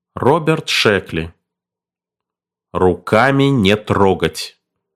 Роберт Шекли. Руками не трогать.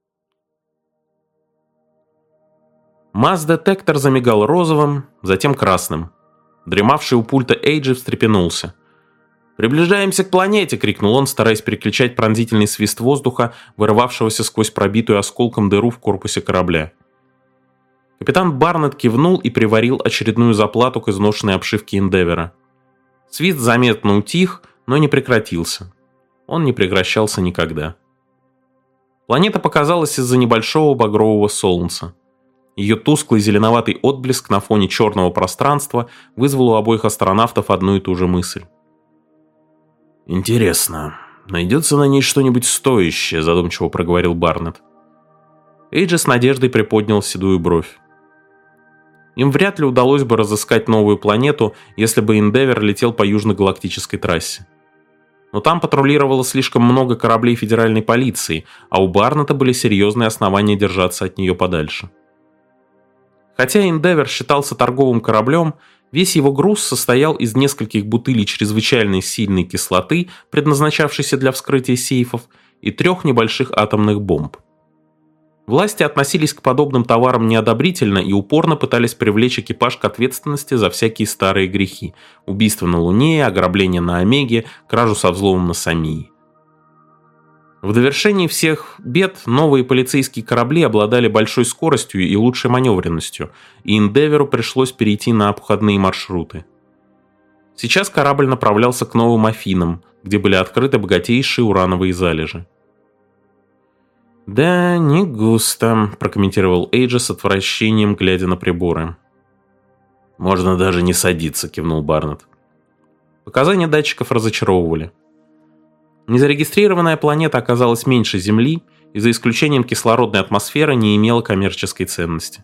Масс-детектор замигал розовым, затем красным. Дремавший у пульта Эйджи встрепенулся. «Приближаемся к планете!» — крикнул он, стараясь переключать пронзительный свист воздуха, вырывавшегося сквозь пробитую осколком дыру в корпусе корабля. Капитан Барнетт кивнул и приварил очередную заплату к изношенной обшивке Эндевера. Свист заметно утих, но не прекратился. Он не прекращался никогда. Планета показалась из-за небольшого багрового солнца. Ее тусклый зеленоватый отблеск на фоне черного пространства вызвал у обоих астронавтов одну и ту же мысль. «Интересно, найдется на ней что-нибудь стоящее?» – задумчиво проговорил Барнетт. Эйджи с надеждой приподнял седую бровь. Им вряд ли удалось бы разыскать новую планету, если бы Эндевер летел по южно-галактической трассе. Но там патрулировало слишком много кораблей федеральной полиции, а у Барнетта были серьезные основания держаться от нее подальше. Хотя Эндевер считался торговым кораблем, весь его груз состоял из нескольких бутылей чрезвычайно сильной кислоты, предназначавшейся для вскрытия сейфов, и 3 небольших атомных бомб. Власти относились к подобным товарам неодобрительно и упорно пытались привлечь экипаж к ответственности за всякие старые грехи – убийство на Луне, ограбление на Омеге, кражу со взломом на Самии. В довершении всех бед новые полицейские корабли обладали большой скоростью и лучшей маневренностью, и Эндеверу пришлось перейти на обходные маршруты. Сейчас корабль направлялся к Новым Афинам, где были открыты богатейшие урановые залежи. «Да, не густо», – прокомментировал Эйджи с отвращением, глядя на приборы. «Можно даже не садиться», – кивнул Барнетт. Показания датчиков разочаровывали. Незарегистрированная планета оказалась меньше Земли и за исключением кислородной атмосферы не имела коммерческой ценности.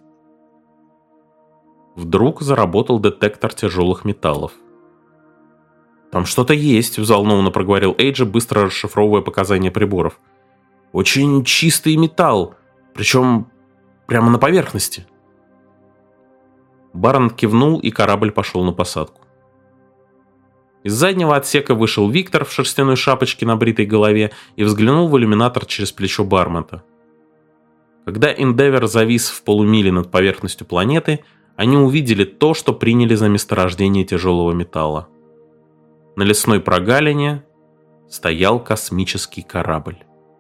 Вдруг заработал детектор тяжелых металлов. «Там что-то есть», – взволнованно проговорил Эйджи, быстро расшифровывая показания приборов. «Очень чистый металл, причем прямо на поверхности». Барнетт кивнул, и корабль пошел на посадку. Из заднего отсека вышел Виктор в шерстяной шапочке на бритой голове и взглянул в иллюминатор через плечо Барнетта. Когда Эндевер завис в полумиле над поверхностью планеты, они увидели то, что приняли за месторождение тяжелого металла. На лесной прогалине стоял космический корабль.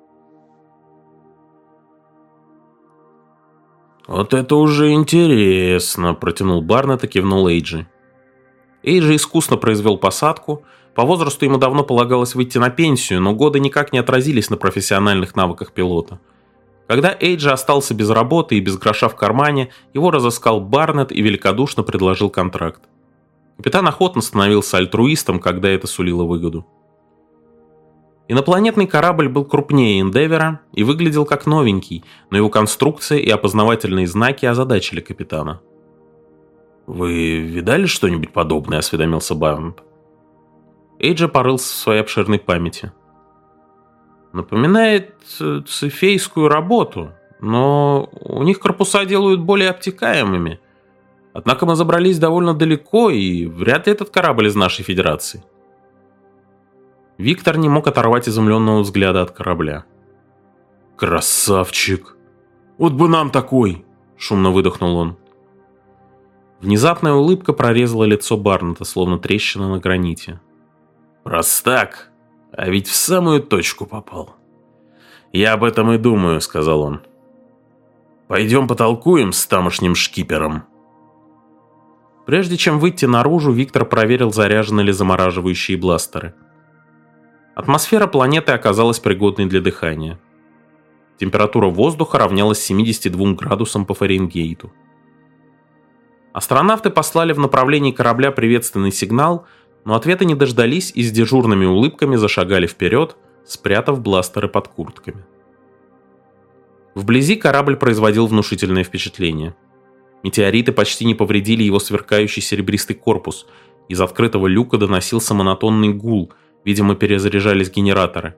«Вот это уже интересно», – протянул Барнетт и кивнул Эйджи. Эйджи искусно произвел посадку. По возрасту ему давно полагалось выйти на пенсию, но годы никак не отразились на профессиональных навыках пилота. Когда Эйджи остался без работы и без гроша в кармане, его разыскал Барнетт и великодушно предложил контракт. Капитан охотно становился альтруистом, когда это сулило выгоду. Инопланетный корабль был крупнее Эндевера и выглядел как новенький, но его конструкция и опознавательные знаки озадачили капитана. «Вы видали что-нибудь подобное?» – осведомился Барнетт. Эйджи порылся в своей обширной памяти. «Напоминает цефейскую работу, но у них корпуса делают более обтекаемыми. Однако мы забрались довольно далеко, и вряд ли этот корабль из нашей федерации». Виктор не мог оторвать изумленного взгляда от корабля. «Красавчик! Вот бы нам такой!» – шумно выдохнул он. Внезапная улыбка прорезала лицо Барнетта, словно трещина на граните. «Простак, а ведь в самую точку попал». «Я об этом и думаю», — сказал он. «Пойдем потолкуем с тамошним шкипером». Прежде чем выйти наружу, Виктор проверил, заряжены ли замораживающие бластеры. Атмосфера планеты оказалась пригодной для дыхания. Температура воздуха равнялась 72 градусам по Фаренгейту. Астронавты послали в направлении корабля приветственный сигнал, но ответа не дождались и с дежурными улыбками зашагали вперед, спрятав бластеры под куртками. Вблизи корабль производил внушительное впечатление. Метеориты почти не повредили его сверкающий серебристый корпус. Из открытого люка доносился монотонный гул, видимо, перезаряжались генераторы.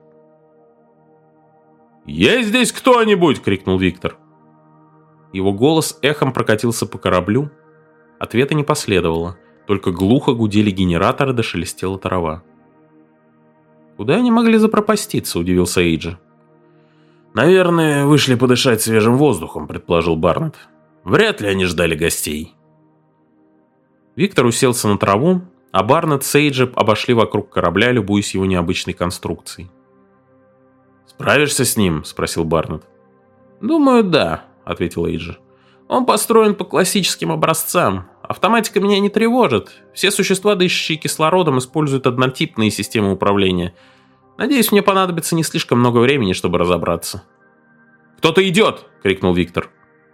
«Есть здесь кто-нибудь?» — крикнул Виктор. Его голос эхом прокатился по кораблю. Ответа не последовало, только глухо гудели генераторы, да шелестела трава. Куда они могли запропаститься, удивился Эйджи. «Наверное, вышли подышать свежим воздухом», — предположил Барнетт. «Вряд ли они ждали гостей». Виктор уселся на траву, а Барнетт с Эйджи обошли вокруг корабля, любуясь его необычной конструкцией. «Справишься с ним?» — спросил Барнетт. «Думаю, да», — ответил Эйджи. «Он построен по классическим образцам. Автоматика меня не тревожит. Все существа, дышащие кислородом, используют однотипные системы управления. Надеюсь, мне понадобится не слишком много времени, чтобы разобраться». «Кто-то идет!» — крикнул Виктор.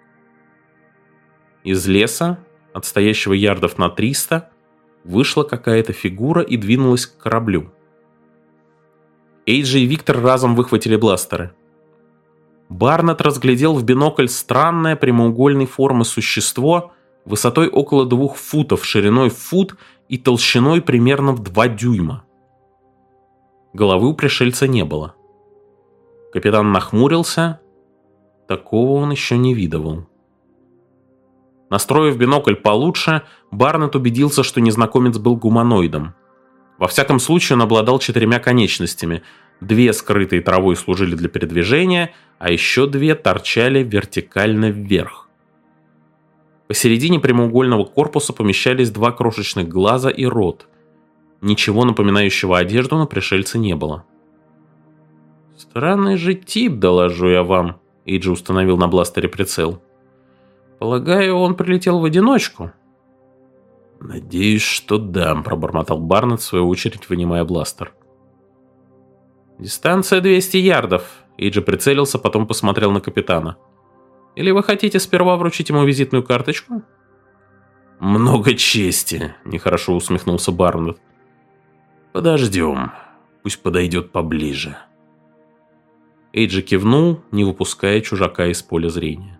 Из леса, отстоящего ярдов на 300, вышла какая-то фигура и двинулась к кораблю. Эйджи и Виктор разом выхватили бластеры. Барнетт разглядел в бинокль странное прямоугольной формы существо высотой около 2 футов, шириной в фут и толщиной примерно в 2 дюйма. Головы у пришельца не было. Капитан нахмурился. Такого он еще не видывал. Настроив бинокль получше, Барнетт убедился, что незнакомец был гуманоидом. Во всяком случае, он обладал 4 конечностями. 2 скрытые травой служили для передвижения, а еще 2 торчали вертикально вверх. Посередине прямоугольного корпуса помещались 2 крошечных глаза и рот. Ничего напоминающего одежду на пришельце не было. «Странный же тип, доложу я вам», — Эйджи установил на бластере прицел. «Полагаю, он прилетел в одиночку?» «Надеюсь, что да», — пробормотал Барнетт, в свою очередь вынимая бластер. «Дистанция 200 ярдов», — Эйджи прицелился, потом посмотрел на капитана. «Или вы хотите сперва вручить ему визитную карточку?» «Много чести», — нехорошо усмехнулся Барнетт. «Подождем, пусть подойдет поближе». Эйджи кивнул, не выпуская чужака из поля зрения.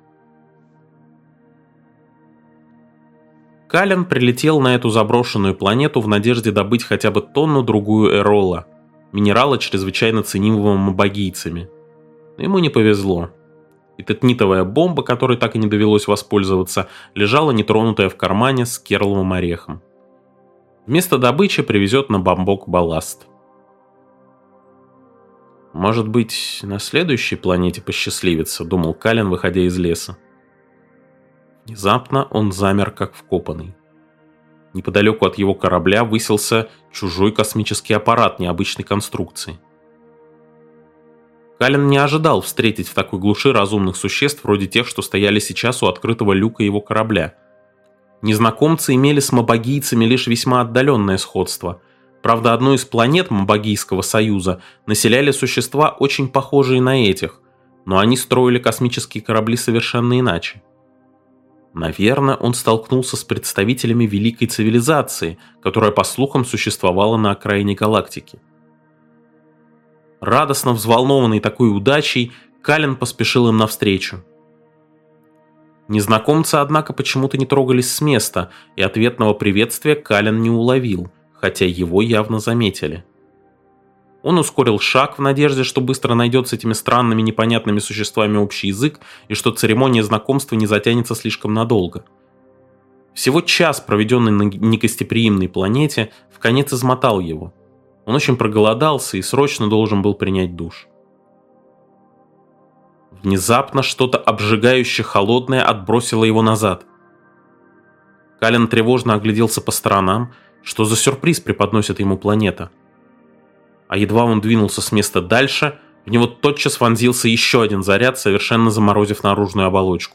Кален прилетел на эту заброшенную планету в надежде добыть хотя бы тонну-другую эрола, минерала, чрезвычайно ценимого мабагийцами. Но ему не повезло. И тетнитовая бомба, которой так и не довелось воспользоваться, лежала нетронутая в кармане с керловым орехом. Вместо добычи привезет на бамбок балласт. «Может быть, на следующей планете посчастливится», — думал Кален, выходя из леса. Внезапно он замер, как вкопанный. Неподалеку от его корабля высился чужой космический аппарат необычной конструкции. Кален не ожидал встретить в такой глуши разумных существ, вроде тех, что стояли сейчас у открытого люка его корабля. Незнакомцы имели с мабагийцами лишь весьма отдаленное сходство. Правда, одну из планет Мабагийского союза населяли существа, очень похожие на этих, но они строили космические корабли совершенно иначе. Наверное, он столкнулся с представителями великой цивилизации, которая, по слухам, существовала на окраине галактики. Радостно взволнованный такой удачей, Кален поспешил им навстречу. Незнакомцы, однако, почему-то не трогались с места, и ответного приветствия Кален не уловил, хотя его явно заметили. Он ускорил шаг в надежде, что быстро найдет с этими странными непонятными существами общий язык и что церемония знакомства не затянется слишком надолго. Всего час, проведенный на негостеприимной планете, вконец измотал его. Он очень проголодался и срочно должен был принять душ. Внезапно что-то обжигающе холодное отбросило его назад. Кален тревожно огляделся по сторонам, что за сюрприз преподносит ему планета. А едва он двинулся с места дальше, в него тотчас вонзился еще один заряд, совершенно заморозив наружную оболочку.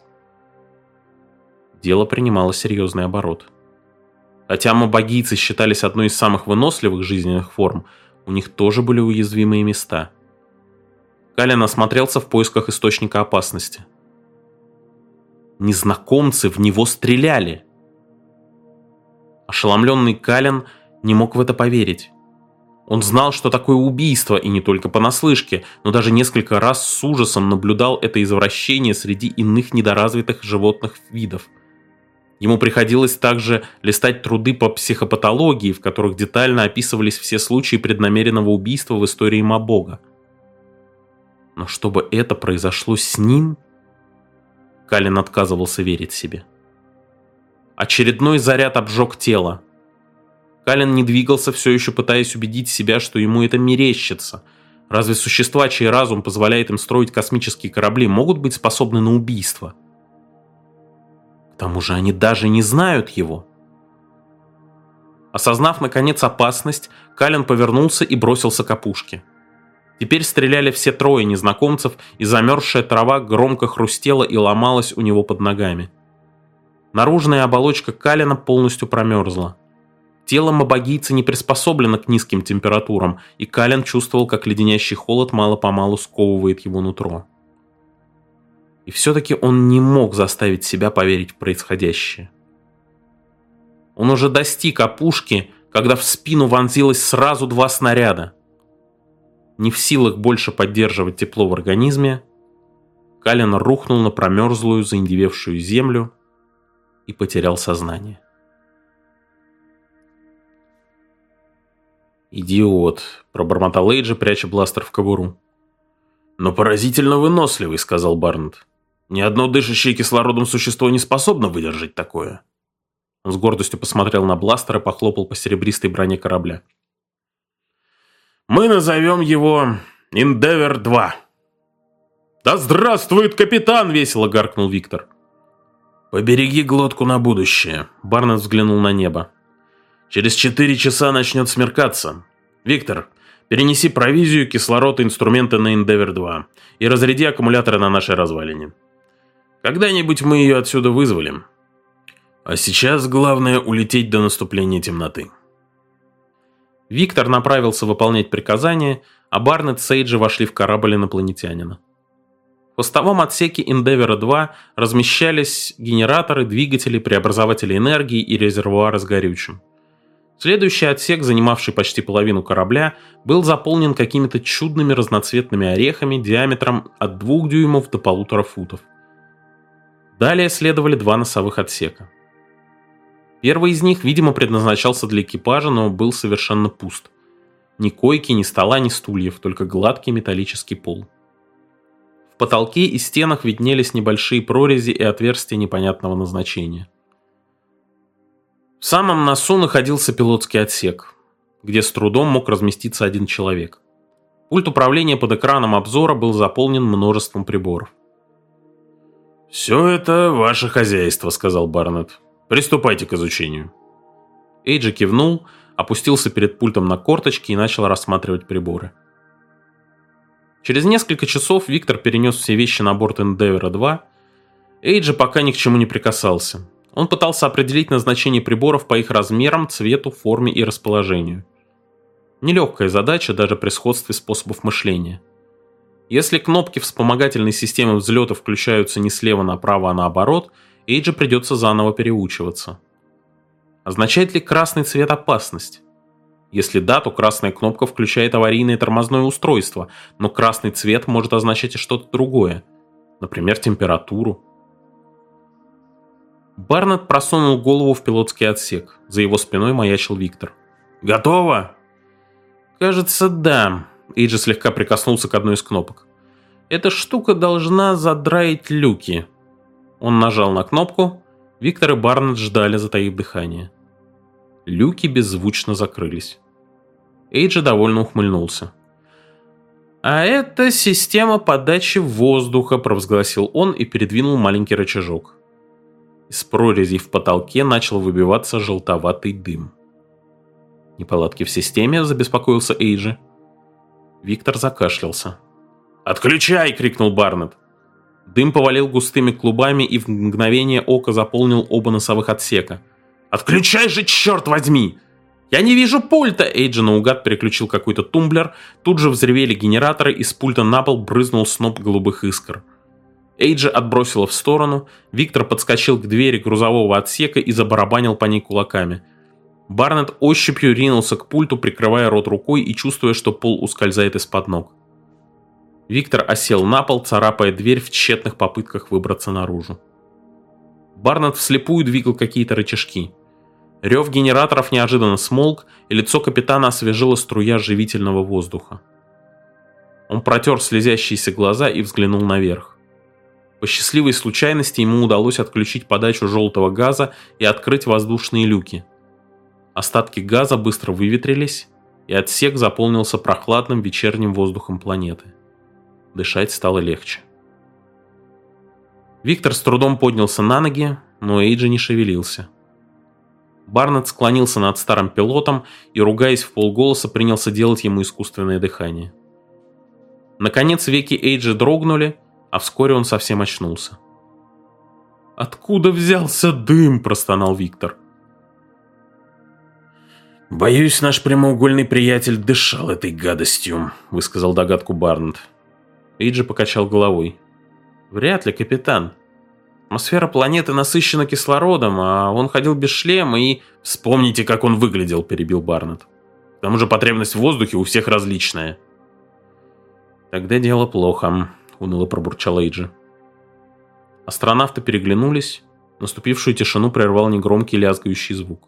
Дело принимало серьезный оборот. Хотя мабагийцы считались одной из самых выносливых жизненных форм, у них тоже были уязвимые места. Кален осмотрелся в поисках источника опасности. Незнакомцы в него стреляли. Ошеломленный Кален не мог в это поверить. Он знал, что такое убийство, и не только понаслышке, но даже несколько раз с ужасом наблюдал это извращение среди иных недоразвитых животных видов. Ему приходилось также листать труды по психопатологии, в которых детально описывались все случаи преднамеренного убийства в истории Мабога. Но чтобы это произошло с ним, Кален отказывался верить себе. Очередной заряд обжег тело. Каллен не двигался, все еще пытаясь убедить себя, что ему это мерещится. Разве существа, чей разум позволяет им строить космические корабли, могут быть способны на убийство? К тому же они даже не знают его. Осознав, наконец, опасность, Каллен повернулся и бросился к опушке. Теперь стреляли все трое незнакомцев, и замерзшая трава громко хрустела и ломалась у него под ногами. Наружная оболочка Каллена полностью промерзла. Тело мобагийца не приспособлено к низким температурам, и Каллен чувствовал, как леденящий холод мало-помалу сковывает его нутро. И все-таки он не мог заставить себя поверить в происходящее. Он уже достиг опушки, когда в спину вонзилось сразу 2 снаряда. Не в силах больше поддерживать тепло в организме, Каллен рухнул на промерзлую, заиндевевшую землю и потерял сознание. «Идиот», — пробормотал Эйджи, пряча бластер в кобуру. «Но поразительно выносливый», — сказал Барнетт. «Ни одно дышащее кислородом существо не способно выдержать такое». Он с гордостью посмотрел на бластер и похлопал по серебристой броне корабля. «Мы назовем его Endeavour-2». «Да здравствует капитан!» — весело гаркнул Виктор. «Побереги глотку на будущее», — Барнетт взглянул на небо. «Через 4 часа начнет смеркаться. Виктор, перенеси провизию, кислород и инструменты на Endeavour-2 и разряди аккумуляторы на нашей развалине. Когда-нибудь мы ее отсюда вызволим. А сейчас главное улететь до наступления темноты». Виктор направился выполнять приказание, а Барнетт с Эйджи вошли в корабль инопланетянина. В хвостовом отсеке Endeavour-2 размещались генераторы, двигатели, преобразователи энергии и резервуары с горючим. Следующий отсек, занимавший почти половину корабля, был заполнен какими-то чудными разноцветными орехами диаметром от 2 дюймов до 1,5 футов. Далее следовали 2 носовых отсека. Первый из них, видимо, предназначался для экипажа, но был совершенно пуст. Ни койки, ни стола, ни стульев, только гладкий металлический пол. В потолке и стенах виднелись небольшие прорези и отверстия непонятного назначения. В самом носу находился пилотский отсек, где с трудом мог разместиться 1 человек. Пульт управления под экраном обзора был заполнен множеством приборов. «Все это ваше хозяйство», — сказал Барнетт. «Приступайте к изучению». Эйджи кивнул, опустился перед пультом на корточки и начал рассматривать приборы. Через несколько часов Виктор перенес все вещи на борт Endeavour-2. Эйджи пока ни к чему не прикасался. Он пытался определить назначение приборов по их размерам, цвету, форме и расположению. Нелегкая задача даже при сходстве способов мышления. Если кнопки вспомогательной системы взлета включаются не слева направо, а наоборот, Эйджи придется заново переучиваться. Означает ли красный цвет опасность? Если да, то красная кнопка включает аварийное тормозное устройство, но красный цвет может означать и что-то другое, например, температуру. Барнетт просунул голову в пилотский отсек. За его спиной маячил Виктор. «Готово?» «Кажется, да». Эйджи слегка прикоснулся к одной из кнопок. «Эта штука должна задраить люки». Он нажал на кнопку. Виктор и Барнетт ждали, затаив дыхание. Люки беззвучно закрылись. Эйджи довольно ухмыльнулся. «А это система подачи воздуха», — провозгласил он и передвинул маленький рычажок. Из прорезей в потолке начал выбиваться желтоватый дым. «Неполадки в системе?» — забеспокоился Эйджи. Виктор закашлялся. «Отключай!» — крикнул Барнетт. Дым повалил густыми клубами и в мгновение ока заполнил оба носовых отсека. «Отключай же, черт возьми!» «Я не вижу пульта!» Эйджи наугад переключил какой-то тумблер. Тут же взревели генераторы, и с пульта на пол брызнул сноп голубых искр. Эйджи отбросило в сторону. Виктор подскочил к двери грузового отсека и забарабанил по ней кулаками. Барнетт ощупью ринулся к пульту, прикрывая рот рукой и чувствуя, что пол ускользает из-под ног. Виктор осел на пол, царапая дверь в тщетных попытках выбраться наружу. Барнетт вслепую двигал какие-то рычажки. Рев генераторов неожиданно смолк, и лицо капитана освежила струя живительного воздуха. Он протер слезящиеся глаза и взглянул наверх. По счастливой случайности ему удалось отключить подачу желтого газа и открыть воздушные люки. Остатки газа быстро выветрились, и отсек заполнился прохладным вечерним воздухом планеты. Дышать стало легче. Виктор с трудом поднялся на ноги, но Эйджи не шевелился. Барнетт склонился над старым пилотом и, ругаясь вполголоса, принялся делать ему искусственное дыхание. Наконец веки Эйджи дрогнули, а вскоре он совсем очнулся. «Откуда взялся дым?» – простонал Виктор. «Боюсь, наш прямоугольный приятель дышал этой гадостью», – высказал догадку Барнетт. Эйджи покачал головой. «Вряд ли, капитан. Атмосфера планеты насыщена кислородом, а он ходил без шлема и...» «Вспомните, как он выглядел», – перебил Барнетт. «К тому же потребность в воздухе у всех различная». «Тогда дело плохо», – уныло пробурчал Эйджи. Астронавты переглянулись. Наступившую тишину прервал негромкий лязгающий звук.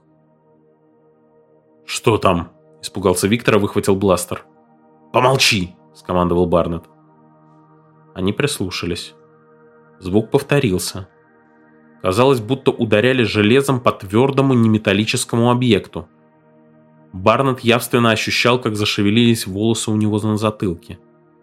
«Что там?» – испугался Виктор и выхватил бластер. «Помолчи!» – скомандовал Барнетт. Они прислушались. Звук повторился. Казалось, будто ударяли железом по твердому неметаллическому объекту. Барнетт явственно ощущал, как зашевелились волосы у него на затылке.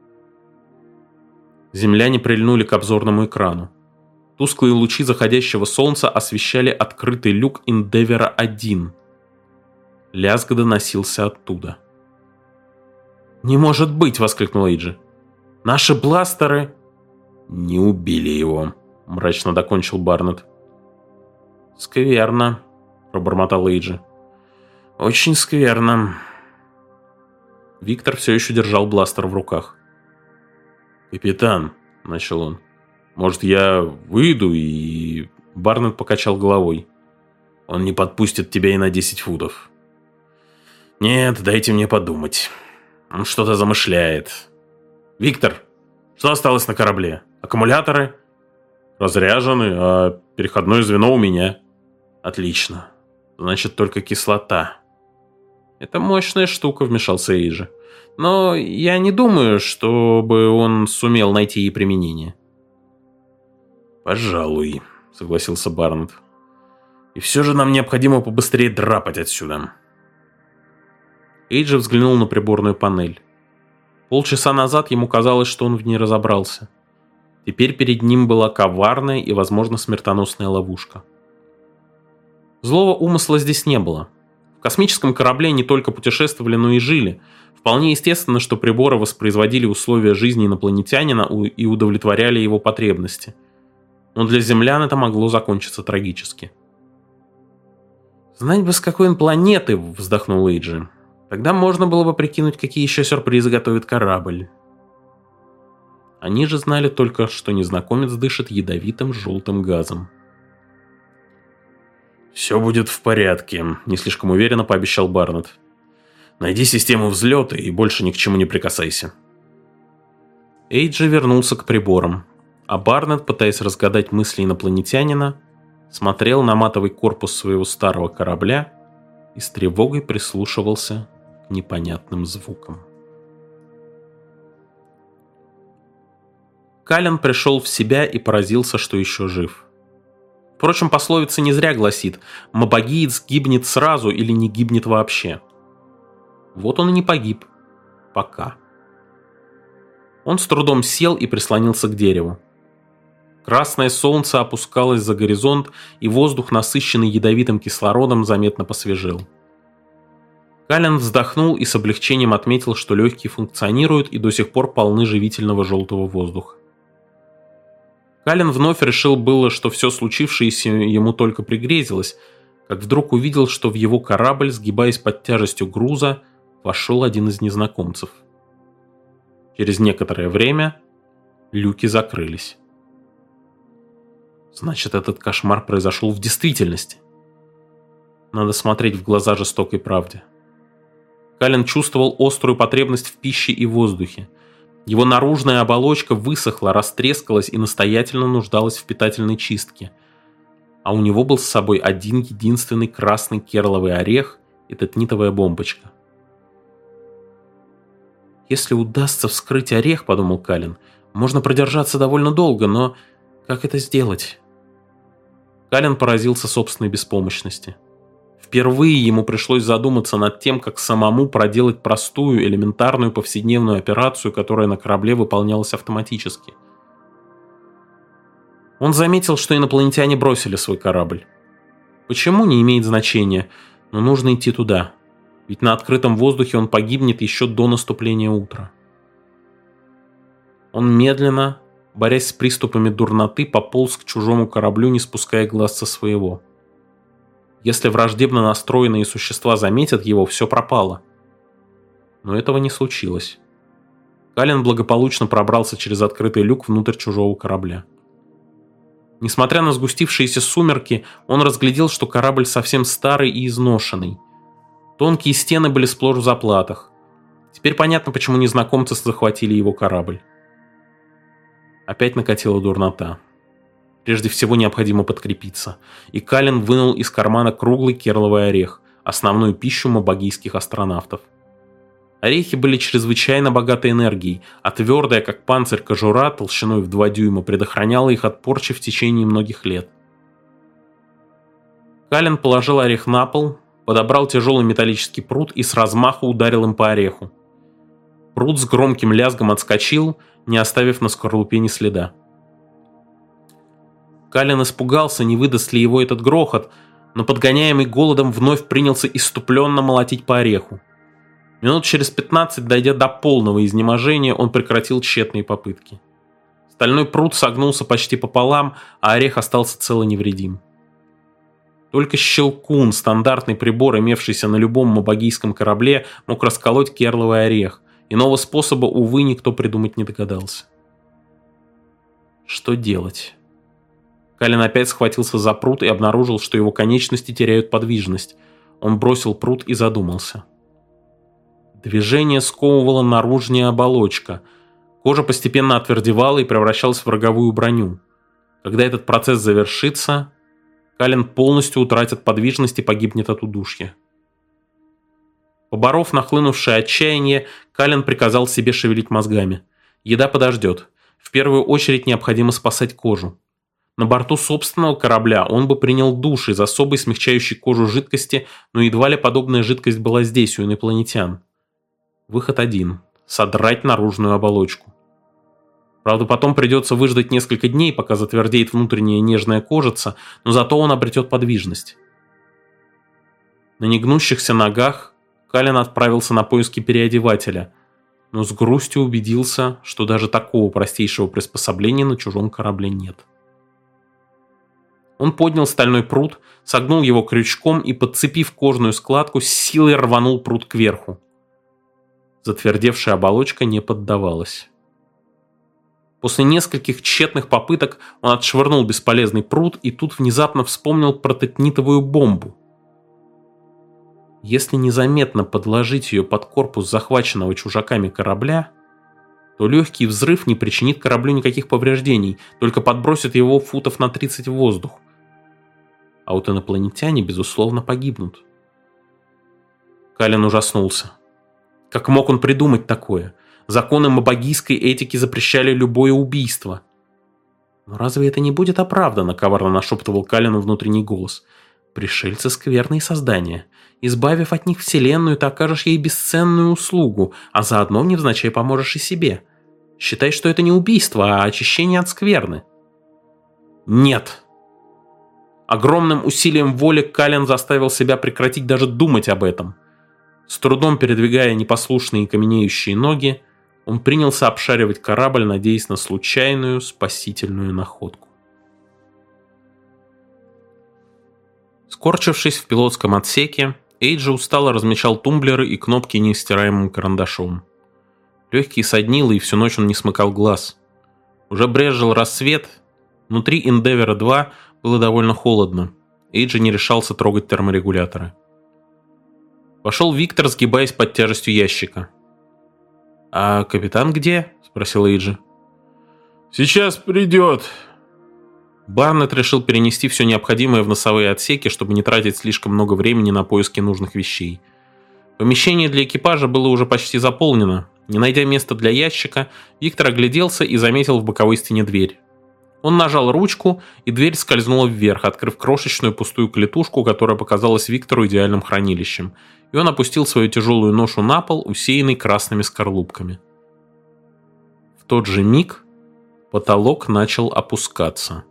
Земляне прильнули к обзорному экрану. Тусклые лучи заходящего солнца освещали открытый люк Индевера-1. Лязг доносился оттуда. «Не может быть!» — воскликнул Эйджи. «Наши бластеры...» «Не убили его», — мрачно докончил Барнетт. «Скверно», — пробормотал Эйджи. «Очень скверно». Виктор все еще держал бластер в руках. «Капитан», — начал он, — «может, я выйду и...» Барнетт покачал головой. «Он не подпустит тебя и на 10 футов». «Нет, дайте мне подумать. Он что-то замышляет». «Виктор, что осталось на корабле? Аккумуляторы?» «Разряжены, а переходное звено у меня». «Отлично. Значит, только кислота». «Это мощная штука», — вмешался Эйджи. «Но я не думаю, чтобы он сумел найти ей применение». «Пожалуй», — согласился Барнетт. «И все же нам необходимо побыстрее драпать отсюда». Эйджи взглянул на приборную панель. Полчаса назад ему казалось, что он в ней разобрался. Теперь перед ним была коварная и, возможно, смертоносная ловушка. Злого умысла здесь не было. В космическом корабле не только путешествовали, но и жили. Вполне естественно, что приборы воспроизводили условия жизни инопланетянина и удовлетворяли его потребности. Но для землян это могло закончиться трагически. «Знать бы, с какой он планеты!» – вздохнул Эйджи. «Тогда можно было бы прикинуть, какие еще сюрпризы готовит корабль». Они же знали только, что незнакомец дышит ядовитым желтым газом. «Все будет в порядке», — не слишком уверенно пообещал Барнетт. «Найди систему взлета и больше ни к чему не прикасайся». Эйджи вернулся к приборам, а Барнетт, пытаясь разгадать мысли инопланетянина, смотрел на матовый корпус своего старого корабля и с тревогой прислушивался к непонятным звукам. Кален пришел в себя и поразился, что еще жив. Впрочем, пословица не зря гласит: «Мабагиец гибнет сразу или не гибнет вообще». Вот он и не погиб. Пока. Он с трудом сел и прислонился к дереву. Красное солнце опускалось за горизонт, и воздух, насыщенный ядовитым кислородом, заметно посвежел. Кален вздохнул и с облегчением отметил, что легкие функционируют и до сих пор полны живительного желтого воздуха. Кален вновь решил было, что все случившееся ему только пригрезилось, как вдруг увидел, что в его корабль, сгибаясь под тяжестью груза, вошел один из незнакомцев. Через некоторое время люки закрылись. Значит, этот кошмар произошел в действительности. Надо смотреть в глаза жестокой правде. Кален чувствовал острую потребность в пище и воздухе. Его наружная оболочка высохла, растрескалась и настоятельно нуждалась в питательной чистке. А у него был с собой один единственный красный керловый орех и тетнитовая бомбочка. «Если удастся вскрыть орех, — подумал Кален, — можно продержаться довольно долго, но как это сделать?» Кален поразился собственной беспомощности. Впервые ему пришлось задуматься над тем, как самому проделать простую, элементарную повседневную операцию, которая на корабле выполнялась автоматически. Он заметил, что инопланетяне бросили свой корабль. Почему, не имеет значения, но нужно идти туда. Ведь на открытом воздухе он погибнет еще до наступления утра. Он медленно, борясь с приступами дурноты, пополз к чужому кораблю, не спуская глаз со своего. Если враждебно настроенные существа заметят его, все пропало. Но этого не случилось. Каллен благополучно пробрался через открытый люк внутрь чужого корабля. Несмотря на сгустившиеся сумерки, он разглядел, что корабль совсем старый и изношенный. Тонкие стены были сплошь в заплатах. Теперь понятно, почему незнакомцы захватили его корабль. Опять накатила дурнота. Прежде всего необходимо подкрепиться, и Каллен вынул из кармана круглый керловый орех, основную пищу мабагийских астронавтов. Орехи были чрезвычайно богатой энергией, а твердая, как панцирь кожура, толщиной в 2 дюйма, предохраняла их от порчи в течение многих лет. Каллен положил орех на пол, подобрал тяжелый металлический прут и с размаху ударил им по ореху. Прут с громким лязгом отскочил, не оставив на скорлупе ни следа. Каллен испугался, не выдаст ли его этот грохот, но подгоняемый голодом вновь принялся исступленно молотить по ореху. Минут через 15, дойдя до полного изнеможения, он прекратил тщетные попытки. Стальной прут согнулся почти пополам, а орех остался цел и невредим. Только щелкун, стандартный прибор, имевшийся на любом мабагийском корабле, мог расколоть керловый орех. Иного способа, увы, никто придумать не догадался. Что делать? Каллен опять схватился за прут и обнаружил, что его конечности теряют подвижность. Он бросил прут и задумался. Движение сковывала наружная оболочка. Кожа постепенно отвердевала и превращалась в роговую броню. Когда этот процесс завершится, Каллен полностью утратит подвижность и погибнет от удушья. Поборов нахлынувшее отчаяние, Каллен приказал себе шевелить мозгами. Еда подождет. В первую очередь необходимо спасать кожу. На борту собственного корабля он бы принял душ из особой смягчающей кожу жидкости, но едва ли подобная жидкость была здесь, у инопланетян. Выход один – содрать наружную оболочку. Правда, потом придется выждать несколько дней, пока затвердеет внутренняя нежная кожица, но зато он обретет подвижность. На негнущихся ногах Каллен отправился на поиски переодевателя, но с грустью убедился, что даже такого простейшего приспособления на чужом корабле нет. Он поднял стальной прут, согнул его крючком и, подцепив кожную складку, с силой рванул прут кверху. Затвердевшая оболочка не поддавалась. После нескольких тщетных попыток он отшвырнул бесполезный прут и тут внезапно вспомнил про тетнитовую бомбу. Если незаметно подложить ее под корпус захваченного чужаками корабля, то легкий взрыв не причинит кораблю никаких повреждений, только подбросит его футов на 30 в воздух. А вот инопланетяне, безусловно, погибнут. Каллен ужаснулся. Как мог он придумать такое? Законы мабагийской этики запрещали любое убийство. Но разве это не будет оправдано, коварно нашептывал Каллену внутренний голос. Пришельцы — скверные создания. Избавив от них вселенную, ты окажешь ей бесценную услугу, а заодно невзначай поможешь и себе. Считай, что это не убийство, а очищение от скверны. Нет. Огромным усилием воли Каллен заставил себя прекратить даже думать об этом. С трудом передвигая непослушные каменеющие ноги, он принялся обшаривать корабль, надеясь на случайную спасительную находку. Скорчившись в пилотском отсеке, Эйджи устало размечал тумблеры и кнопки нестираемым карандашом. Легкие соднило, и всю ночь он не смыкал глаз. Уже брезжил рассвет, внутри Endeavour 2 было довольно холодно. Эйджи не решался трогать терморегуляторы. Вошел Виктор, сгибаясь под тяжестью ящика. «А капитан где?» – спросил Эйджи. «Сейчас придет». Барнетт решил перенести все необходимое в носовые отсеки, чтобы не тратить слишком много времени на поиски нужных вещей. Помещение для экипажа было уже почти заполнено. Не найдя места для ящика, Виктор огляделся и заметил в боковой стене дверь. Он нажал ручку, и дверь скользнула вверх, открыв крошечную пустую клетушку, которая показалась Виктору идеальным хранилищем, и он опустил свою тяжелую ношу на пол, усеянный красными скорлупками. В тот же миг потолок начал опускаться.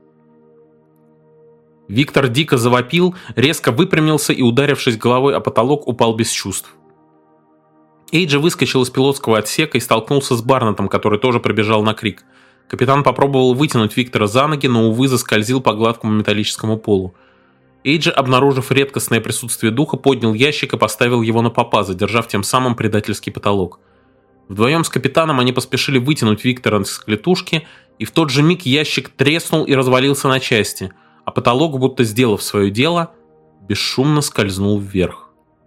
Виктор дико завопил, резко выпрямился и, ударившись головой о потолок, упал без чувств. Эйджи выскочил из пилотского отсека и столкнулся с Барнеттом, который тоже прибежал на крик. Капитан попробовал вытянуть Виктора за ноги, но, увы, заскользил по гладкому металлическому полу. Эйджи, обнаружив редкостное присутствие духа, поднял ящик и поставил его на попа, задержав тем самым предательский потолок. Вдвоем с капитаном они поспешили вытянуть Виктора с клетушки, и в тот же миг ящик треснул и развалился на части, а потолок, будто сделав свое дело, бесшумно скользнул вверх.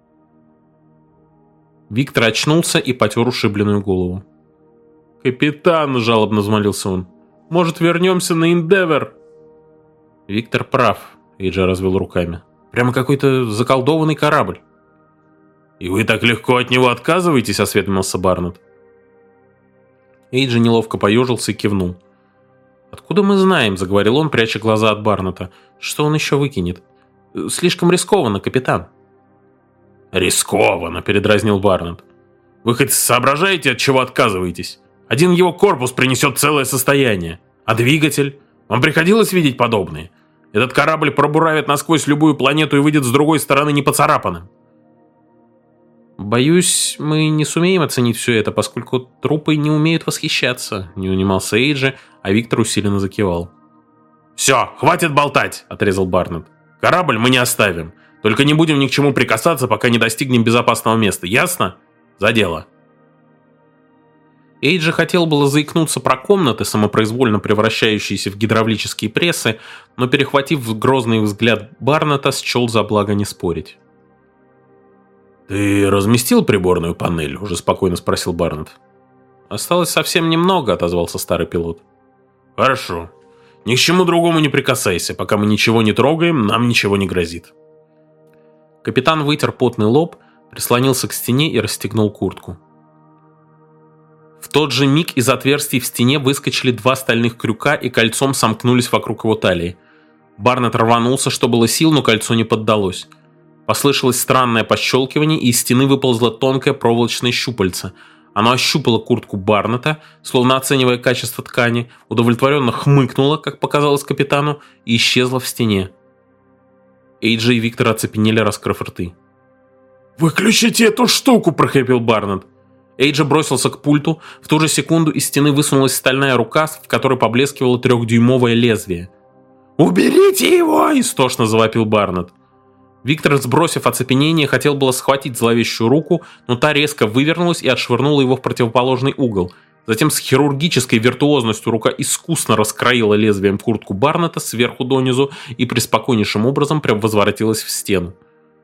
Виктор очнулся и потер ушибленную голову. «Капитан!» – жалобно взмолился он. «Может, вернемся на Индевер?» «Виктор прав», – Эйджи развел руками. «Прямо какой-то заколдованный корабль». «И вы так легко от него отказываетесь?» – осведомился Барнетт. Эйджи неловко поежился и кивнул. «Откуда мы знаем?» – заговорил он, пряча глаза от Барнетта. «Что он еще выкинет? Слишком рискованно, капитан». «Рискованно», – передразнил Барнетт. «Вы хоть соображаете, от чего отказываетесь? Один его корпус принесет целое состояние. А двигатель? Вам приходилось видеть подобные? Этот корабль пробуравит насквозь любую планету и выйдет с другой стороны не поцарапанным». «Боюсь, мы не сумеем оценить все это, поскольку трупы не умеют восхищаться», – не унимался Эйджи, а Виктор усиленно закивал. «Все, хватит болтать», – отрезал Барнетт. «Корабль мы не оставим. Только не будем ни к чему прикасаться, пока не достигнем безопасного места. Ясно? За дело». Эйджи хотел было заикнуться про комнаты, самопроизвольно превращающиеся в гидравлические прессы, но, перехватив грозный взгляд Барнетта, счел за благо не спорить. «Ты разместил приборную панель?» – уже спокойно спросил Барнетт. «Осталось совсем немного», – отозвался старый пилот. «Хорошо. Ни к чему другому не прикасайся. Пока мы ничего не трогаем, нам ничего не грозит». Капитан вытер потный лоб, прислонился к стене и расстегнул куртку. В тот же миг из отверстий в стене выскочили два стальных крюка и кольцом сомкнулись вокруг его талии. Барнетт рванулся, что было сил, но кольцо не поддалось. Послышалось странное пощелкивание, и из стены выползло тонкое проволочное щупальце. Оно ощупало куртку Барнетта, словно оценивая качество ткани, удовлетворенно хмыкнуло, как показалось капитану, и исчезло в стене. Эйджи и Виктор оцепенели, раскрыв рты. «Выключите эту штуку!» – прохрипел Барнетт. Эйджи бросился к пульту. В ту же секунду из стены высунулась стальная рука, в которой поблескивало 3-дюймовое лезвие. «Уберите его!» – истошно завопил Барнетт. Виктор, сбросив оцепенение, хотел было схватить зловещую руку, но та резко вывернулась и отшвырнула его в противоположный угол. Затем с хирургической виртуозностью рука искусно раскроила лезвием куртку Барнетта сверху донизу и преспокойнейшим образом прям возвратилась в стену.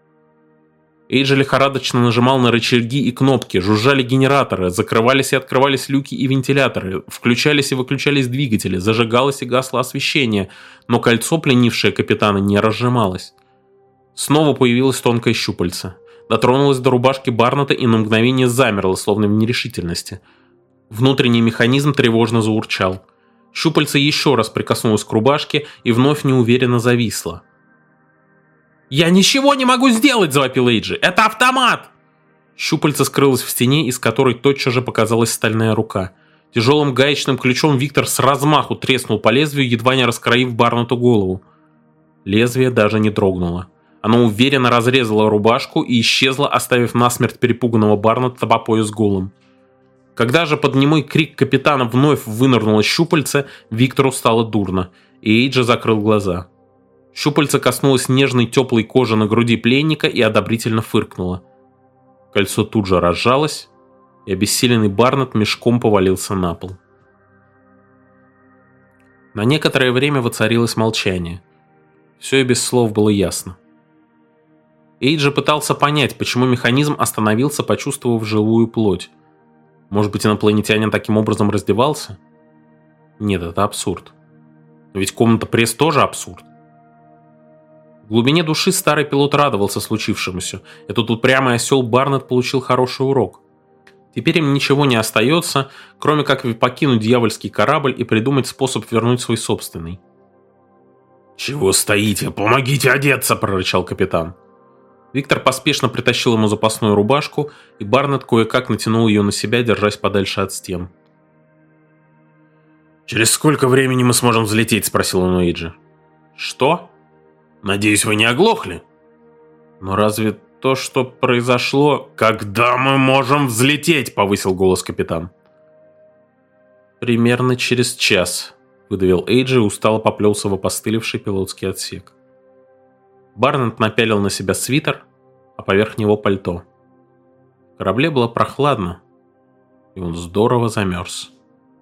Эйджи лихорадочно нажимал на рычаги и кнопки, жужжали генераторы, закрывались и открывались люки и вентиляторы, включались и выключались двигатели, зажигалось и гасло освещение, но кольцо, пленившее капитана, не разжималось. Снова появилось тонкое щупальце. Дотронулось до рубашки Барнетта и на мгновение замерло, словно в нерешительности. Внутренний механизм тревожно заурчал. Щупальце еще раз прикоснулось к рубашке и вновь неуверенно зависло. «Я ничего не могу сделать!» – завопил Эйджи. «Это автомат!» Щупальце скрылось в стене, из которой тотчас же показалась стальная рука. Тяжелым гаечным ключом Виктор с размаху треснул по лезвию, едва не раскроив Барнетту голову. Лезвие даже не дрогнуло. Оно уверенно разрезало рубашку и исчезло, оставив насмерть перепуганного Барнетта по пояс голым. Когда же под немой крик капитана вновь вынырнуло щупальце, Виктору стало дурно, и Эйджи закрыл глаза. Щупальце коснулось нежной теплой кожи на груди пленника и одобрительно фыркнуло. Кольцо тут же разжалось, и обессиленный Барнетт мешком повалился на пол. На некоторое время воцарилось молчание. Все и без слов было ясно. Эйджи пытался понять, почему механизм остановился, почувствовав живую плоть. Может быть, инопланетянин таким образом раздевался? Нет, это абсурд. Но ведь комната пресс тоже абсурд. В глубине души старый пилот радовался случившемуся. Этот упрямый осел Барнетт получил хороший урок. Теперь им ничего не остается, кроме как покинуть дьявольский корабль и придумать способ вернуть свой собственный. «Чего стоите? Помогите одеться!» – прорычал капитан. Виктор поспешно притащил ему запасную рубашку, и Барнетт кое-как натянул ее на себя, держась подальше от стен. «Через сколько времени мы сможем взлететь?» – спросил он у Эйджа. «Что?» «Надеюсь, вы не оглохли?» «Но разве то, что произошло...» «Когда мы можем взлететь?» – повысил голос капитан. «Примерно через час», – выдавил Эйджи и устало поплелся в опостылевший пилотский отсек. Барнетт напялил на себя свитер, а поверх него пальто. В корабле было прохладно, и он здорово замерз.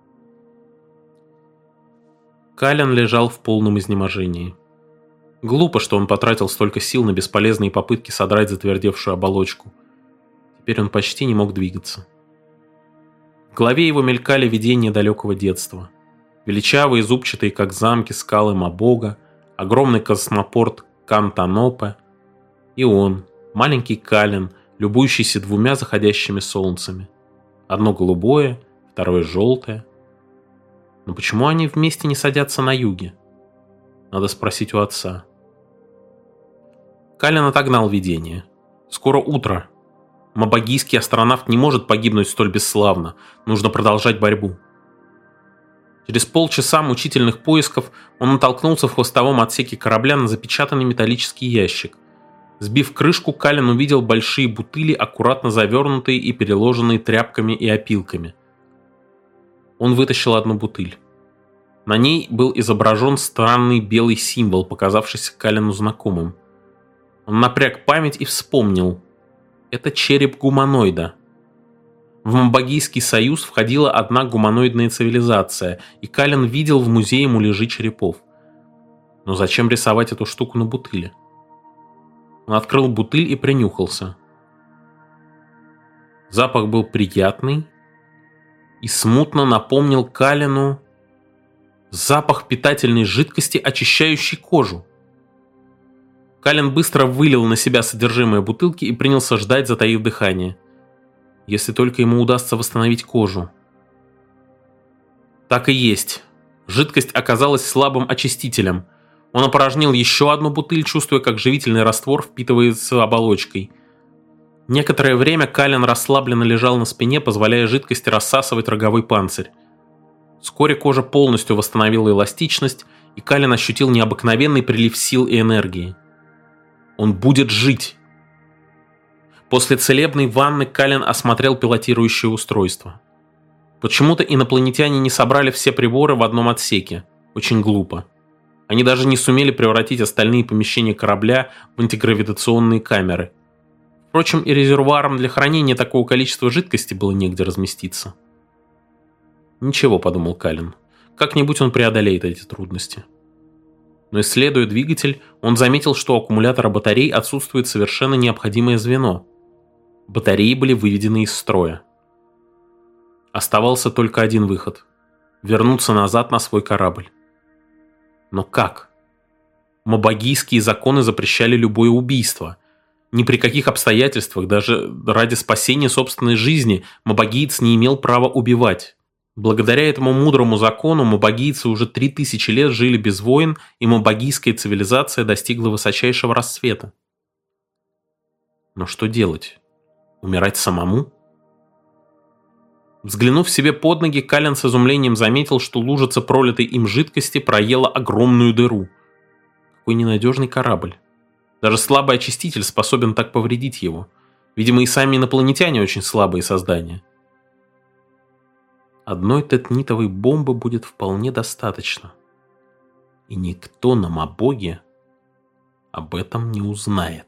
Каллен лежал в полном изнеможении. Глупо, что он потратил столько сил на бесполезные попытки содрать затвердевшую оболочку. Теперь он почти не мог двигаться. В голове его мелькали видения далекого детства. Величавые, зубчатые, как замки, скалы Мабога, огромный космопорт Кантанопе, и он, маленький Каллен, любующийся двумя заходящими солнцами. Одно голубое, второе желтое. Но почему они вместе не садятся на юге? Надо спросить у отца. Каллен отогнал видение. Скоро утро. Мабогийский астронавт не может погибнуть столь бесславно. Нужно продолжать борьбу. Через полчаса мучительных поисков он натолкнулся в хвостовом отсеке корабля на запечатанный металлический ящик. Сбив крышку, Каллен увидел большие бутыли, аккуратно завернутые и переложенные тряпками и опилками. Он вытащил одну бутыль. На ней был изображен странный белый символ, показавшийся Каллену знакомым. Он напряг память и вспомнил. Это череп гуманоида. В Мабогийский союз входила одна гуманоидная цивилизация, и Каллен видел в музее муляжи черепов. Но зачем рисовать эту штуку на бутыле? Он открыл бутыль и принюхался. Запах был приятный и смутно напомнил Каллену запах питательной жидкости, очищающей кожу. Каллен быстро вылил на себя содержимое бутылки и принялся ждать, затаив дыхание. Если только ему удастся восстановить кожу. Так и есть. Жидкость оказалась слабым очистителем. Он опорожнил еще одну бутыль, чувствуя, как живительный раствор впитывается оболочкой. Некоторое время Каллен расслабленно лежал на спине, позволяя жидкости рассасывать роговой панцирь. Вскоре кожа полностью восстановила эластичность, и Каллен ощутил необыкновенный прилив сил и энергии. Он будет жить. После целебной ванны Каллен осмотрел пилотирующее устройство. Почему-то инопланетяне не собрали все приборы в одном отсеке. Очень глупо. Они даже не сумели превратить остальные помещения корабля в антигравитационные камеры. Впрочем, и резервуарам для хранения такого количества жидкости было негде разместиться. «Ничего», — подумал Каллен, — «как-нибудь он преодолеет эти трудности». Но исследуя двигатель, он заметил, что у аккумулятора батарей отсутствует совершенно необходимое звено. Батареи были выведены из строя. Оставался только один выход – вернуться назад на свой корабль. Но как? Мабогийские законы запрещали любое убийство. Ни при каких обстоятельствах, даже ради спасения собственной жизни, мабогиец не имел права убивать. Благодаря этому мудрому закону мабогийцы уже 3000 лет жили без войн, и мабогийская цивилизация достигла высочайшего расцвета. Но что делать? Умирать самому? Взглянув себе под ноги, Каллен с изумлением заметил, что лужица пролитой им жидкости проела огромную дыру. Какой ненадежный корабль. Даже слабый очиститель способен так повредить его. Видимо, и сами инопланетяне очень слабые создания. Одной тетнитовой бомбы будет вполне достаточно. И никто на Мабоге об этом не узнает.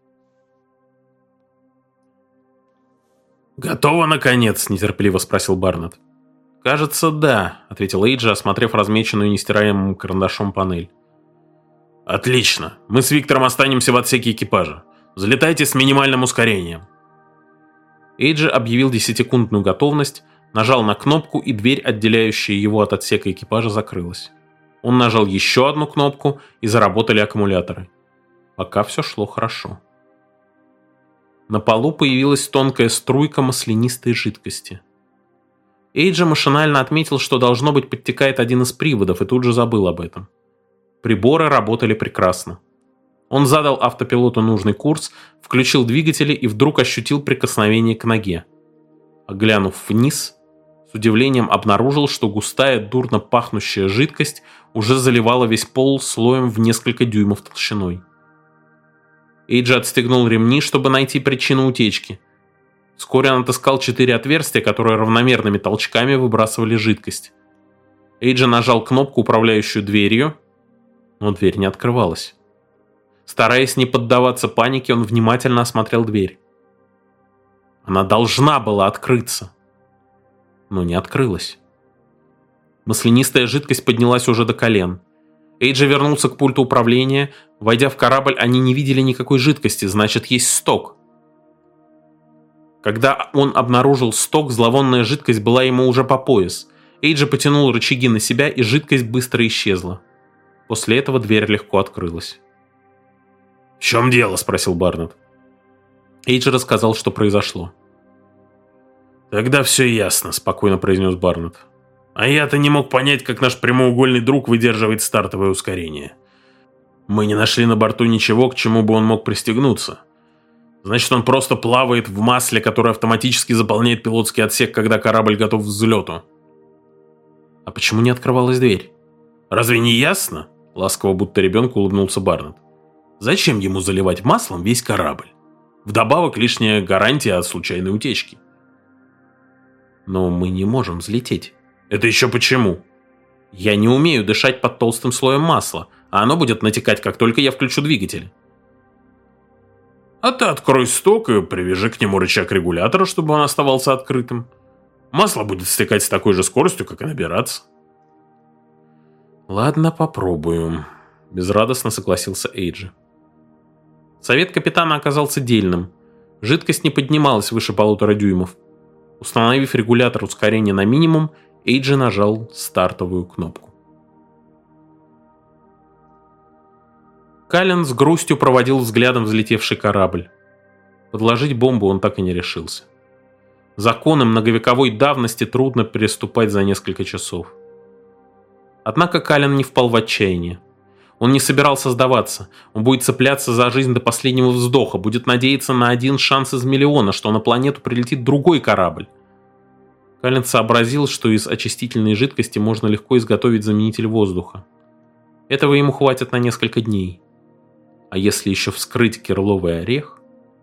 «Готово, наконец?» – нетерпеливо спросил Барнетт. «Кажется, да», – ответил Эйджи, осмотрев размеченную нестираемым карандашом панель. «Отлично. Мы с Виктором останемся в отсеке экипажа. Взлетайте с минимальным ускорением». Эйджи объявил 10-секундную готовность, нажал на кнопку, и дверь, отделяющая его от отсека экипажа, закрылась. Он нажал еще одну кнопку, и заработали аккумуляторы. Пока все шло хорошо. На полу появилась тонкая струйка маслянистой жидкости. Эйджи машинально отметил, что должно быть подтекает один из приводов, и тут же забыл об этом. Приборы работали прекрасно. Он задал автопилоту нужный курс, включил двигатели и вдруг ощутил прикосновение к ноге. Оглянув вниз, с удивлением обнаружил, что густая, дурно пахнущая жидкость уже заливала весь пол слоем в несколько дюймов толщиной. Эйджи отстегнул ремни, чтобы найти причину утечки. Вскоре он отыскал 4 отверстия, которые равномерными толчками выбрасывали жидкость. Эйджи нажал кнопку, управляющую дверью, но дверь не открывалась. Стараясь не поддаваться панике, он внимательно осмотрел дверь. Она должна была открыться, но не открылась. Маслянистая жидкость поднялась уже до колен. Эйджи вернулся к пульту управления. Войдя в корабль, они не видели никакой жидкости, значит, есть сток. Когда он обнаружил сток, зловонная жидкость была ему уже по пояс. Эйджи потянул рычаги на себя, и жидкость быстро исчезла. После этого дверь легко открылась. «В чем дело?» – спросил Барнетт. Эйджи рассказал, что произошло. «Тогда все ясно», – спокойно произнес Барнетт. «А я-то не мог понять, как наш прямоугольный друг выдерживает стартовое ускорение. Мы не нашли на борту ничего, к чему бы он мог пристегнуться. Значит, он просто плавает в масле, которое автоматически заполняет пилотский отсек, когда корабль готов к взлету». «А почему не открывалась дверь?» «Разве не ясно?» – ласково, будто ребенку, улыбнулся Барнетт. «Зачем ему заливать маслом весь корабль? Вдобавок лишняя гарантия от случайной утечки». «Но мы не можем взлететь». «Это еще почему?» «Я не умею дышать под толстым слоем масла, а оно будет натекать, как только я включу двигатель». «А ты открой сток и привяжи к нему рычаг регулятора, чтобы он оставался открытым. Масло будет стекать с такой же скоростью, как и набираться». «Ладно, попробуем», – безрадостно согласился Эйджи. Совет капитана оказался дельным. Жидкость не поднималась выше 1,5 дюймов. Установив регулятор ускорения на минимум, Эйджи нажал стартовую кнопку. Каллен с грустью проводил взглядом взлетевший корабль. Подложить бомбу он так и не решился. Законы многовековой давности трудно переступать за несколько часов. Однако Каллен не впал в отчаяние. Он не собирался сдаваться. Он будет цепляться за жизнь до последнего вздоха, будет надеяться на один шанс из миллиона, что на планету прилетит другой корабль. Каллен сообразил, что из очистительной жидкости можно легко изготовить заменитель воздуха. Этого ему хватит на несколько дней. А если еще вскрыть керловый орех?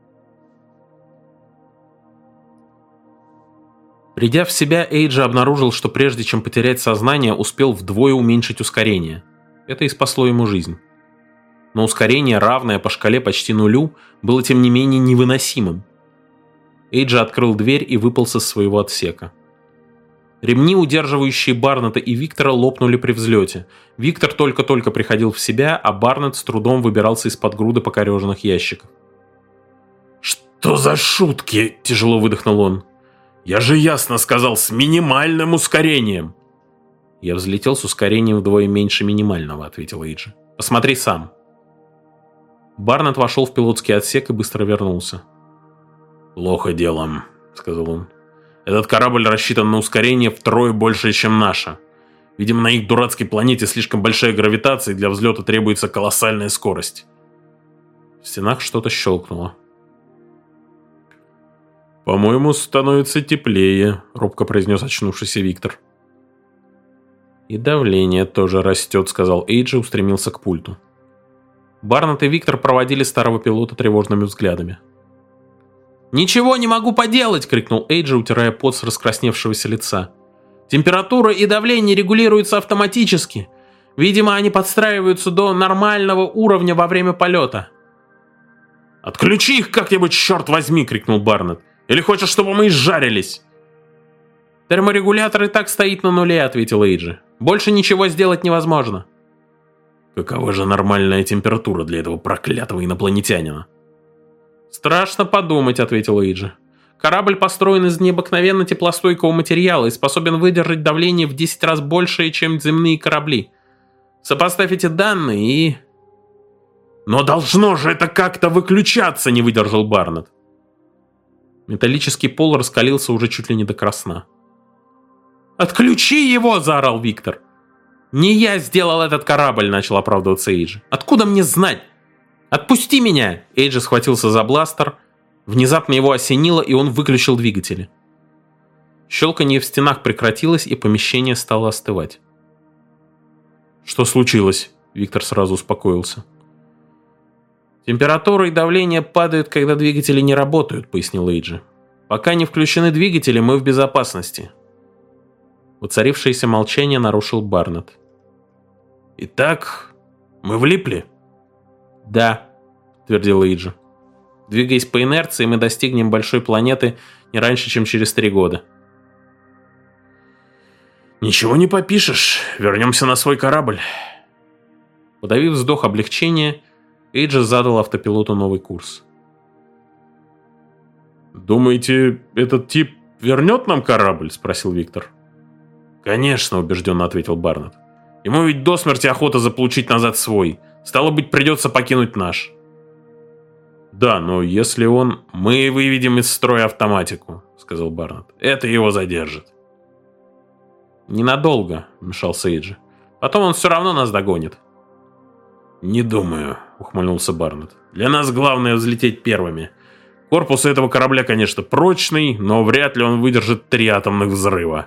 Придя в себя, Эйджи обнаружил, что прежде чем потерять сознание, успел вдвое уменьшить ускорение. Это и спасло ему жизнь. Но ускорение, равное по шкале почти нулю, было тем не менее невыносимым. Эйджи открыл дверь и выполз из своего отсека. Ремни, удерживающие Барнетта и Виктора, лопнули при взлете. Виктор только-только приходил в себя, а Барнетт с трудом выбирался из-под груды покореженных ящиков. «Что за шутки?» – тяжело выдохнул он. «Я же ясно сказал, с минимальным ускорением!» «Я взлетел с ускорением вдвое меньше минимального», – ответил Эйджи. «Посмотри сам». Барнетт вошел в пилотский отсек и быстро вернулся. «Плохо делом», – сказал он. «Этот корабль рассчитан на ускорение втрое больше, чем наше. Видимо, на их дурацкой планете слишком большая гравитация, и для взлета требуется колоссальная скорость». В стенах что-то щелкнуло. «По-моему, становится теплее», – робко произнес очнувшийся Виктор. «И давление тоже растет», – сказал Эйджи и устремился к пульту. Барнетт и Виктор проводили старого пилота тревожными взглядами. «Ничего не могу поделать!» – крикнул Эйджи, утирая пот с раскрасневшегося лица. «Температура и давление регулируются автоматически. Видимо, они подстраиваются до нормального уровня во время полета». «Отключи их как-нибудь, черт возьми!» – крикнул Барнетт. «Или хочешь, чтобы мы изжарились?» «Терморегулятор и так стоит на нуле», – ответил Эйджи. «Больше ничего сделать невозможно». «Какова же нормальная температура для этого проклятого инопланетянина?» «Страшно подумать», — ответил Эйджи. «Корабль построен из необыкновенно теплостойкого материала и способен выдержать давление в 10 раз большее, чем земные корабли. Сопоставь эти данные и...» «Но должно же это как-то выключаться», — не выдержал Барнетт. Металлический пол раскалился уже чуть ли не до красна. «Отключи его!» – заорал Виктор. «Не я сделал этот корабль!» – начал оправдываться Эйджи. «Откуда мне знать? Отпусти меня!» Эйджи схватился за бластер. Внезапно его осенило, и он выключил двигатели. Щелканье в стенах прекратилось, и помещение стало остывать. «Что случилось?» – Виктор сразу успокоился. «Температура и давление падают, когда двигатели не работают», – пояснил Эйджи. «Пока не включены двигатели, мы в безопасности». Воцарившееся молчание нарушил Барнетт. «Итак, мы влипли?» «Да», – твердил Эйджи. «Двигаясь по инерции, мы достигнем большой планеты не раньше, чем через 3 года». «Ничего не попишешь. Вернемся на свой корабль». Подавив вздох облегчения, Эйджи задал автопилоту новый курс. «Думаете, этот тип вернет нам корабль?» – спросил Виктор. «Конечно», – убежденно ответил Барнетт. «Ему ведь до смерти охота заполучить назад свой. Стало быть, придется покинуть наш». «Да, но если он...» «Мы выведем из строя автоматику», – сказал Барнетт. «Это его задержит». «Ненадолго», – вмешался Эйджи. «Потом он все равно нас догонит». «Не думаю», – ухмыльнулся Барнетт. «Для нас главное взлететь первыми. Корпус этого корабля, конечно, прочный, но вряд ли он выдержит 3 атомных взрыва».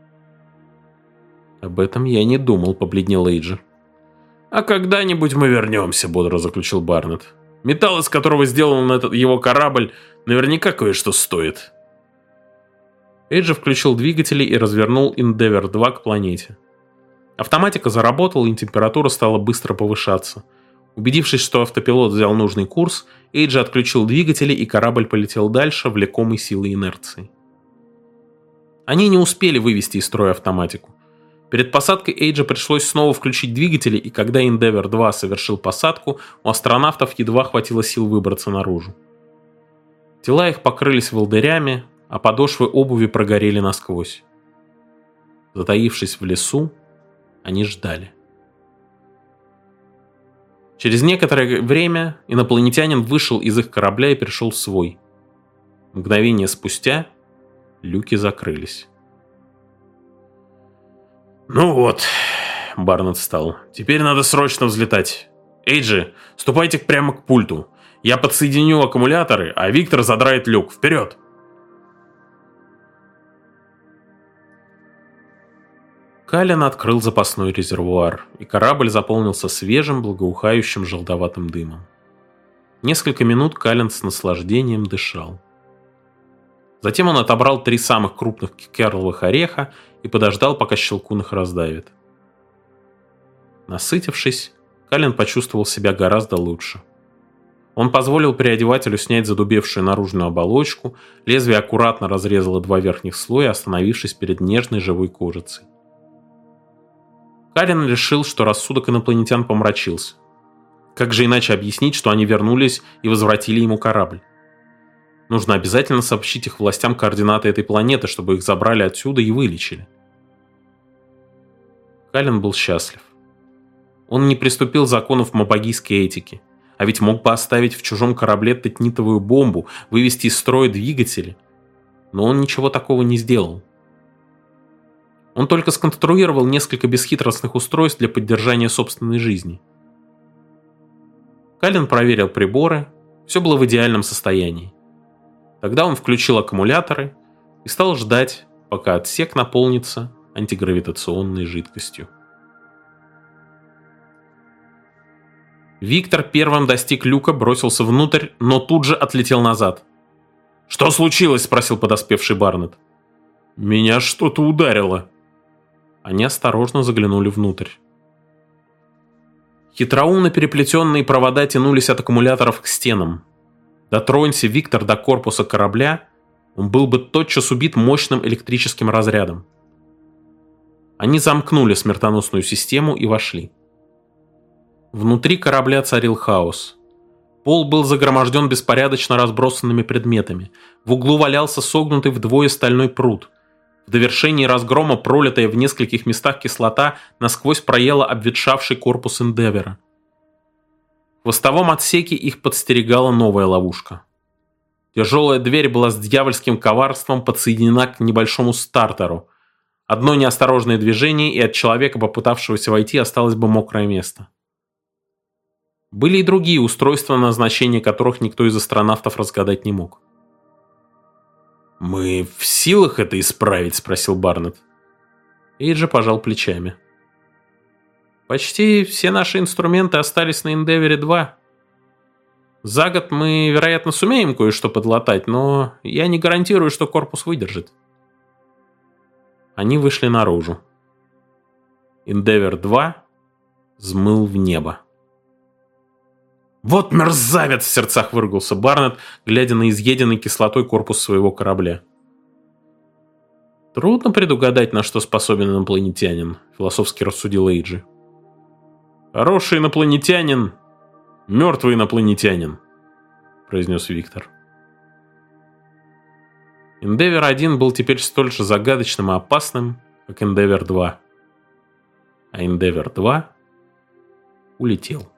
«Об этом я не думал», – побледнел Эйджи. «А когда-нибудь мы вернемся», – бодро заключил Барнетт. «Металл, из которого сделан этот его корабль, наверняка кое-что стоит». Эйджи включил двигатели и развернул Endeavour 2 к планете. Автоматика заработала, и температура стала быстро повышаться. Убедившись, что автопилот взял нужный курс, Эйджи отключил двигатели, и корабль полетел дальше, влекомый силой инерции. Они не успели вывести из строя автоматику. Перед посадкой Эйджи пришлось снова включить двигатели, и когда Endeavour 2 совершил посадку, у астронавтов едва хватило сил выбраться наружу. Тела их покрылись волдырями, а подошвы обуви прогорели насквозь. Затаившись в лесу, они ждали. Через некоторое время инопланетянин вышел из их корабля и перешел в свой. Мгновение спустя люки закрылись. «Ну вот», — Барнетт встал, — «теперь надо срочно взлетать. Эйджи, ступайте прямо к пульту. Я подсоединю аккумуляторы, а Виктор задрает люк. Вперед!» Каллен открыл запасной резервуар, и корабль заполнился свежим, благоухающим желтоватым дымом. Несколько минут Каллен с наслаждением дышал. Затем он отобрал 3 самых крупных керловых ореха и подождал, пока щелкун их раздавит. Насытившись, Каллен почувствовал себя гораздо лучше. Он позволил переодевателю снять задубевшую наружную оболочку, лезвие аккуратно разрезало 2 верхних слоя, остановившись перед нежной живой кожицей. Каллен решил, что рассудок инопланетян помрачился. Как же иначе объяснить, что они вернулись и возвратили ему корабль? Нужно обязательно сообщить их властям координаты этой планеты, чтобы их забрали отсюда и вылечили. Каллен был счастлив. Он не приступил законов мабагийской этики, а ведь мог бы оставить в чужом корабле тетнитовую бомбу, вывести из строя двигатели. Но он ничего такого не сделал. Он только сконструировал несколько бесхитростных устройств для поддержания собственной жизни. Каллен проверил приборы, все было в идеальном состоянии. Тогда он включил аккумуляторы и стал ждать, пока отсек наполнится антигравитационной жидкостью. Виктор первым достиг люка, бросился внутрь, но тут же отлетел назад. «Что случилось?» – спросил подоспевший Барнетт. «Меня что-то ударило». Они осторожно заглянули внутрь. Хитроумно переплетенные провода тянулись от аккумуляторов к стенам. Дотронься Виктор до корпуса корабля, он был бы тотчас убит мощным электрическим разрядом. Они замкнули смертоносную систему и вошли. Внутри корабля царил хаос. Пол был загроможден беспорядочно разбросанными предметами. В углу валялся согнутый вдвое стальной прут. В довершении разгрома пролитая в нескольких местах кислота насквозь проела обветшавший корпус Эндевера. В хвостовом отсеке их подстерегала новая ловушка. Тяжелая дверь была с дьявольским коварством подсоединена к небольшому стартеру. Одно неосторожное движение, и от человека, попытавшегося войти, осталось бы мокрое место. Были и другие устройства, назначение которых никто из астронавтов разгадать не мог. «Мы в силах это исправить?» – спросил Барнетт. Эйджи пожал плечами. «Почти все наши инструменты остались на Endeavour-2. За год мы, вероятно, сумеем кое-что подлатать, но я не гарантирую, что корпус выдержит». Они вышли наружу. Endeavour-2 взмыл в небо. «Вот мерзавец!» — в сердцах выругался Барнетт, глядя на изъеденный кислотой корпус своего корабля. «Трудно предугадать, на что способен инопланетянин», — философски рассудил Эйджи. «Хороший инопланетянин, мертвый инопланетянин», — произнес Виктор. Endeavour-1 был теперь столь же загадочным и опасным, как Endeavour-2. А Endeavour-2 улетел.